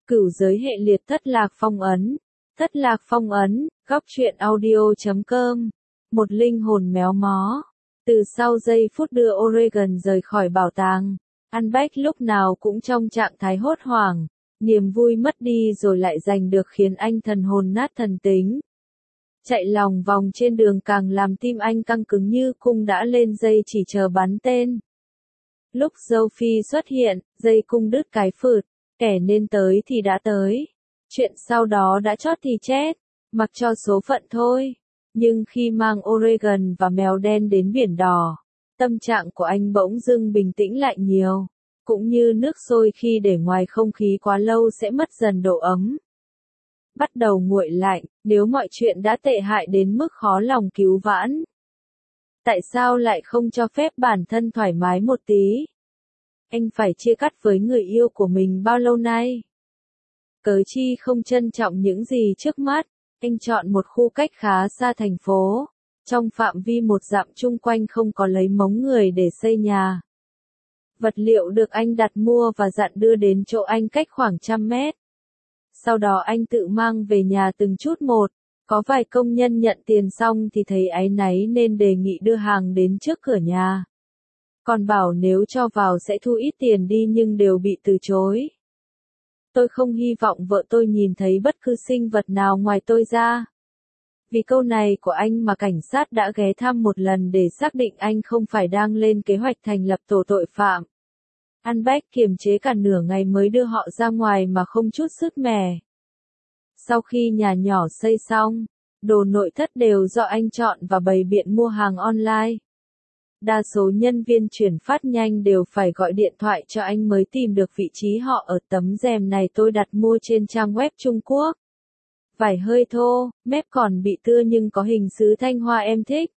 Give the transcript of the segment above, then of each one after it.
Cửu giới hệ liệt thất lạc phong ấn. Thất lạc phong ấn, góc truyện audio.com. Một linh hồn méo mó. Từ sau giây phút đưa Oregon rời khỏi bảo tàng, Albert lúc nào cũng trong trạng thái hốt hoảng. Niềm vui mất đi rồi lại giành được khiến anh thần hồn nát thần tính. Chạy lòng vòng trên đường càng làm tim anh căng cứng như cung đã lên dây chỉ chờ bắn tên. Lúc Dâu Phi xuất hiện, dây cung đứt cái phượt, kẻ nên tới thì đã tới. Chuyện sau đó đã chót thì chết, mặc cho số phận thôi. Nhưng khi mang Oregon và mèo đen đến biển đỏ, tâm trạng của anh bỗng dưng bình tĩnh lại nhiều. Cũng như nước sôi khi để ngoài không khí quá lâu sẽ mất dần độ ấm. Bắt đầu nguội lạnh, nếu mọi chuyện đã tệ hại đến mức khó lòng cứu vãn. Tại sao lại không cho phép bản thân thoải mái một tí? Anh phải chia cắt với người yêu của mình bao lâu nay? Cớ chi không trân trọng những gì trước mắt, anh chọn một khu cách khá xa thành phố. Trong phạm vi một dặm chung quanh không có lấy mống người để xây nhà. Vật liệu được anh đặt mua và dặn đưa đến chỗ anh cách khoảng 100 mét. Sau đó anh tự mang về nhà từng chút một. Có vài công nhân nhận tiền xong thì thấy áy náy nên đề nghị đưa hàng đến trước cửa nhà. Còn bảo nếu cho vào sẽ thu ít tiền đi nhưng đều bị từ chối. Tôi không hy vọng vợ tôi nhìn thấy bất cứ sinh vật nào ngoài tôi ra. Vì câu này của anh mà cảnh sát đã ghé thăm một lần để xác định anh không phải đang lên kế hoạch thành lập tổ tội phạm. Albert kiềm chế cả nửa ngày mới đưa họ ra ngoài mà không chút sứt mẻ. Sau khi nhà nhỏ xây xong, đồ nội thất đều do anh chọn và bày biện mua hàng online. Đa số nhân viên chuyển phát nhanh đều phải gọi điện thoại cho anh mới tìm được vị trí họ ở. Tấm rèm này tôi đặt mua trên trang web Trung Quốc. Vải hơi thô, mép còn bị tưa nhưng có hình sứ Thanh Hoa em thích.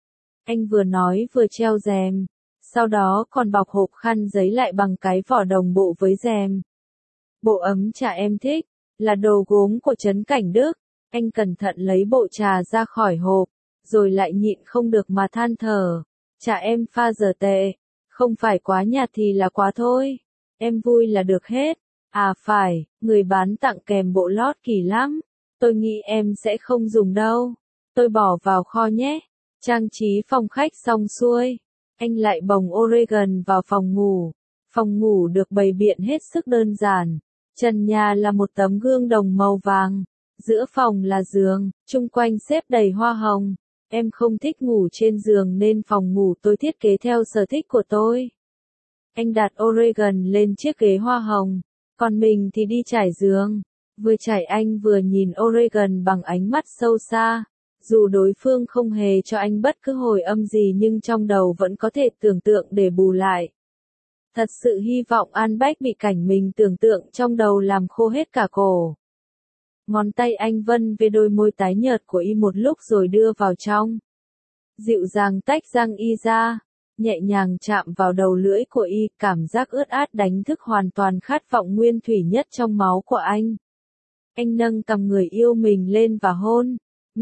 Anh vừa nói vừa treo rèm, sau đó còn bọc hộp khăn giấy lại bằng cái vỏ đồng bộ với rèm. Bộ ấm trà em thích, là đồ gốm của Trấn Cảnh Đức. Anh cẩn thận lấy bộ trà ra khỏi hộp, rồi lại nhịn không được mà than thở. Trà em pha giờ tệ, không phải quá nhạt thì là quá thôi. Em vui là được hết. À phải, người bán tặng kèm bộ lót kỳ lắm. Tôi nghĩ em sẽ không dùng đâu. Tôi bỏ vào kho nhé. Trang trí phòng khách xong xuôi. Anh lại bồng Oregon vào phòng ngủ. Phòng ngủ được bày biện hết sức đơn giản. Trần nhà là một tấm gương đồng màu vàng. Giữa phòng là giường, chung quanh xếp đầy hoa hồng. Em không thích ngủ trên giường nên phòng ngủ tôi thiết kế theo sở thích của tôi. Anh đặt Oregon lên chiếc ghế hoa hồng, còn mình thì đi trải giường. Vừa trải anh vừa nhìn Oregon bằng ánh mắt sâu xa. Dù đối phương không hề cho anh bất cứ hồi âm gì nhưng trong đầu vẫn có thể tưởng tượng để bù lại. Thật sự hy vọng Albert bị cảnh mình tưởng tượng trong đầu làm khô hết cả cổ. Ngón tay anh vân về đôi môi tái nhợt của y một lúc rồi đưa vào trong. Dịu dàng tách răng y ra, nhẹ nhàng chạm vào đầu lưỡi của y, cảm giác ướt át đánh thức hoàn toàn khát vọng nguyên thủy nhất trong máu của anh. Anh nâng cằm người yêu mình lên và hôn.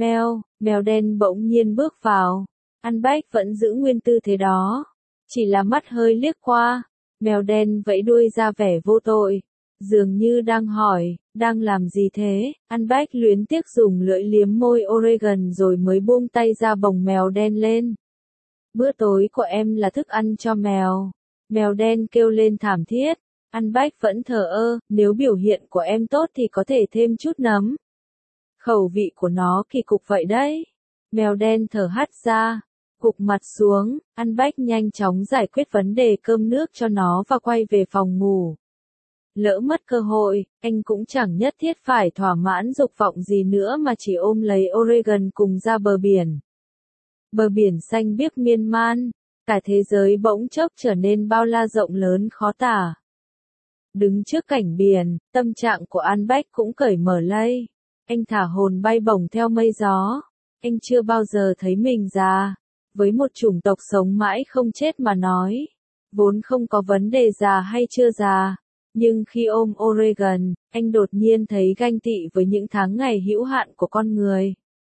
Mèo đen bỗng nhiên bước vào. Albert vẫn giữ nguyên tư thế đó. Chỉ là mắt hơi liếc qua. Mèo đen vẫy đuôi ra vẻ vô tội. Dường như đang hỏi, đang làm gì thế? Albert luyến tiếc dùng lưỡi liếm môi Oregon rồi mới buông tay ra bồng mèo đen lên. Bữa tối của em là thức ăn cho mèo. Mèo đen kêu lên thảm thiết. Albert vẫn thờ ơ, nếu biểu hiện của em tốt thì có thể thêm chút nấm. Khẩu vị của nó kỳ cục vậy đấy. Mèo đen thở hắt ra, gục mặt xuống. Albert nhanh chóng giải quyết vấn đề cơm nước cho nó và quay về phòng ngủ. Lỡ mất cơ hội, anh cũng chẳng nhất thiết phải thỏa mãn dục vọng gì nữa mà chỉ ôm lấy Oregon cùng ra bờ biển. Bờ biển xanh biếc miên man, cả thế giới bỗng chốc trở nên bao la rộng lớn khó tả. Đứng trước cảnh biển, tâm trạng của Albert cũng cởi mở lây. Anh thả hồn bay bổng theo mây gió. Anh chưa bao giờ thấy mình già. Với một chủng tộc sống mãi không chết mà nói, vốn không có vấn đề già hay chưa già. Nhưng khi ôm Oregon, anh đột nhiên thấy ganh tị với những tháng ngày hữu hạn của con người.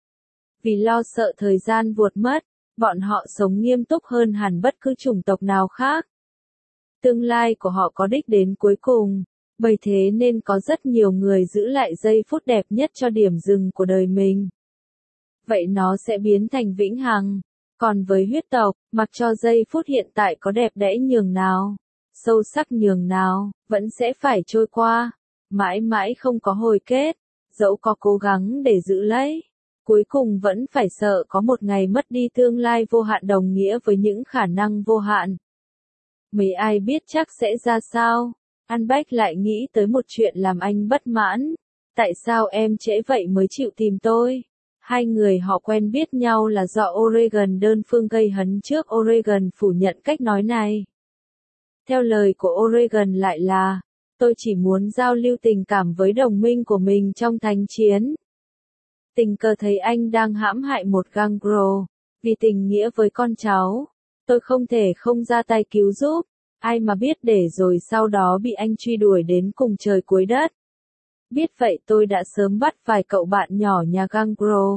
Vì lo sợ thời gian vụt mất, bọn họ sống nghiêm túc hơn hẳn bất cứ chủng tộc nào khác. Tương lai của họ có đích đến cuối cùng, Bởi thế nên có rất nhiều người giữ lại giây phút đẹp nhất cho điểm dừng của đời mình. Vậy nó sẽ biến thành vĩnh hằng. Còn với huyết tộc, mặc cho giây phút hiện tại có đẹp đẽ nhường nào, sâu sắc nhường nào, vẫn sẽ phải trôi qua. Mãi mãi không có hồi kết, dẫu có cố gắng để giữ lấy. Cuối cùng vẫn phải sợ có một ngày mất đi tương lai vô hạn đồng nghĩa với những khả năng vô hạn. Mấy ai biết chắc sẽ ra sao? An Bách lại nghĩ tới một chuyện làm anh bất mãn. Tại sao em trễ vậy mới chịu tìm tôi? Hai người họ quen biết nhau là do Oregon đơn phương gây hấn trước Oregon phủ nhận cách nói này. Theo lời của Oregon lại là, tôi chỉ muốn giao lưu tình cảm với đồng minh của mình trong thánh chiến. Tình cờ thấy anh đang hãm hại một gangrel, vì tình nghĩa với con cháu. Tôi không thể không ra tay cứu giúp, ai mà biết để rồi sau đó bị anh truy đuổi đến cùng trời cuối đất. Biết vậy tôi đã sớm bắt vài cậu bạn nhỏ nhà gangrel.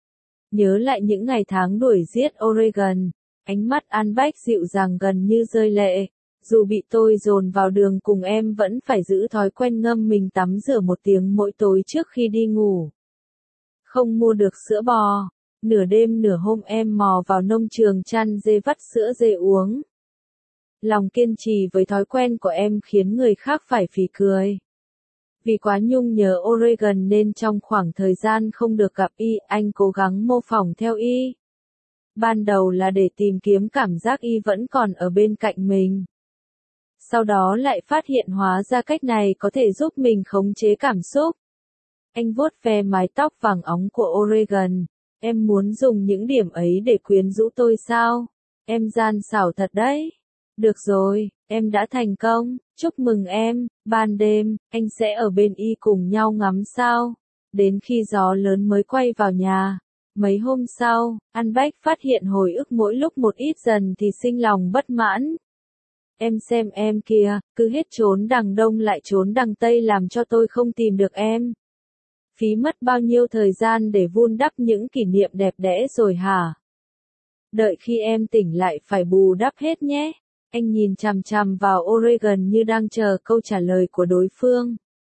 Nhớ lại những ngày tháng đuổi giết Oregon, ánh mắt An Bách dịu dàng gần như rơi lệ. Dù bị tôi dồn vào đường cùng em vẫn phải giữ thói quen ngâm mình tắm rửa 1 tiếng mỗi tối trước khi đi ngủ. Không mua được sữa bò, nửa đêm nửa hôm em mò vào nông trường chăn dê vắt sữa dê uống. Lòng kiên trì với thói quen của em khiến người khác phải phì cười. Vì quá nhung nhớ Oregon nên trong khoảng thời gian không được gặp y, anh cố gắng mô phỏng theo y. Ban đầu là để tìm kiếm cảm giác y vẫn còn ở bên cạnh mình. Sau đó lại phát hiện hóa ra cách này có thể giúp mình khống chế cảm xúc. Anh vuốt ve mái tóc vàng óng của Oregon. Em muốn dùng những điểm ấy để quyến rũ tôi sao? Em gian xảo thật đấy. Được rồi, em đã thành công, chúc mừng em. Ban đêm, anh sẽ ở bên y cùng nhau ngắm sao. Đến khi gió lớn mới quay vào nhà. Mấy hôm sau, An Bách phát hiện hồi ức mỗi lúc một ít dần thì sinh lòng bất mãn. Em xem em kìa, cứ hết trốn đằng đông lại trốn đằng tây làm cho tôi không tìm được em. Phí mất bao nhiêu thời gian để vun đắp những kỷ niệm đẹp đẽ rồi hả? Đợi khi em tỉnh lại phải bù đắp hết nhé. Anh nhìn chằm chằm vào Oregon như đang chờ câu trả lời của đối phương.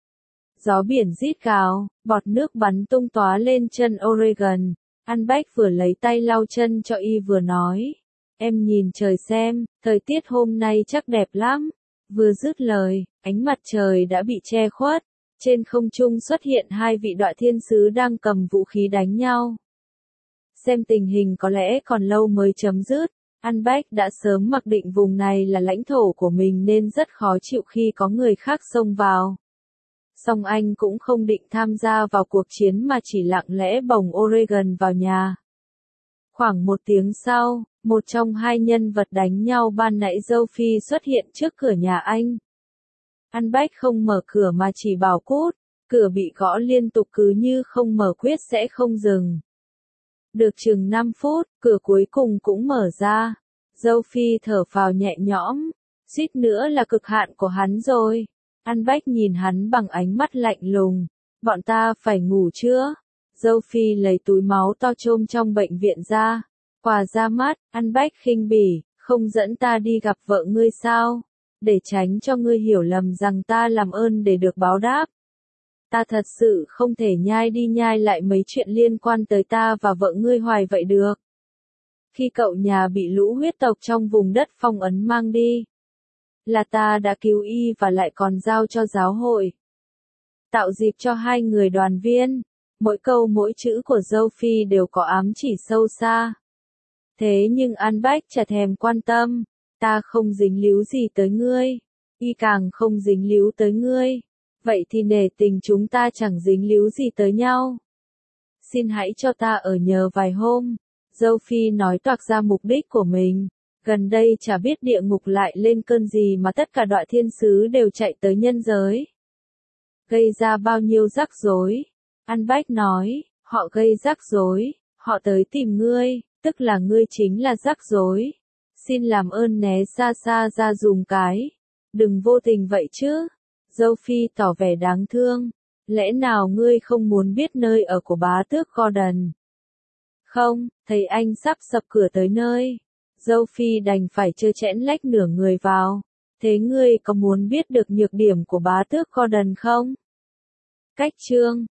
Gió biển rít gào, bọt nước bắn tung tóa lên chân Oregon. An Bách vừa lấy tay lau chân cho y vừa nói. Em nhìn trời xem, thời tiết hôm nay chắc đẹp lắm. Vừa dứt lời, ánh mặt trời đã bị che khuất. Trên không trung xuất hiện 2 vị đoạ thiên sứ đang cầm vũ khí đánh nhau. Xem tình hình có lẽ còn lâu mới chấm dứt. An Bách đã sớm mặc định vùng này là lãnh thổ của mình nên rất khó chịu khi có người khác xông vào. Song anh cũng không định tham gia vào cuộc chiến mà chỉ lặng lẽ bồng Oregon vào nhà. Khoảng 1 tiếng sau, một trong 2 nhân vật đánh nhau ban nãy Dâu Phi xuất hiện trước cửa nhà anh. An Bách không mở cửa mà chỉ bảo cút, cửa bị gõ liên tục cứ như không mở quyết sẽ không dừng. Được chừng 5 phút, cửa cuối cùng cũng mở ra. Dâu Phi thở phào nhẹ nhõm, suýt nữa là cực hạn của hắn rồi. An Bách nhìn hắn bằng ánh mắt lạnh lùng. Bọn ta phải ngủ chưa? Dâu Phi lấy túi máu to chôm trong bệnh viện ra. Quà ra mắt, An Bách khinh bỉ, không dẫn ta đi gặp vợ ngươi sao? Để tránh cho ngươi hiểu lầm rằng ta làm ơn để được báo đáp. Ta thật sự không thể nhai đi nhai lại mấy chuyện liên quan tới ta và vợ ngươi hoài vậy được. Khi cậu nhà bị lũ huyết tộc trong vùng đất phong ấn mang đi, là ta đã cứu y và lại còn giao cho giáo hội. Tạo dịp cho 2 người đoàn viên, mỗi câu mỗi chữ của Dâu Phi đều có ám chỉ sâu xa. Thế nhưng An Bách chả thèm quan tâm, ta không dính líu gì tới ngươi, y càng không dính líu tới ngươi. Vậy thì nể tình chúng ta chẳng dính líu gì tới nhau. Xin hãy cho ta ở nhờ vài hôm. Dâu Phi nói toạc ra mục đích của mình. Gần đây chả biết địa ngục lại lên cơn gì mà tất cả đoạ thiên sứ đều chạy tới nhân giới. Gây ra bao nhiêu rắc rối. An Bách nói, họ gây rắc rối, họ tới tìm ngươi, tức là ngươi chính là rắc rối. Xin làm ơn né xa xa ra dùm cái. Đừng vô tình vậy chứ. Dâu Phi tỏ vẻ đáng thương. Lẽ nào ngươi không muốn biết nơi ở của bá tước Gordon? Không, thấy anh sắp sập cửa tới nơi. Dâu Phi đành phải trơ trẽn lách nửa người vào. Thế ngươi có muốn biết được nhược điểm của bá tước Gordon không? Cách chương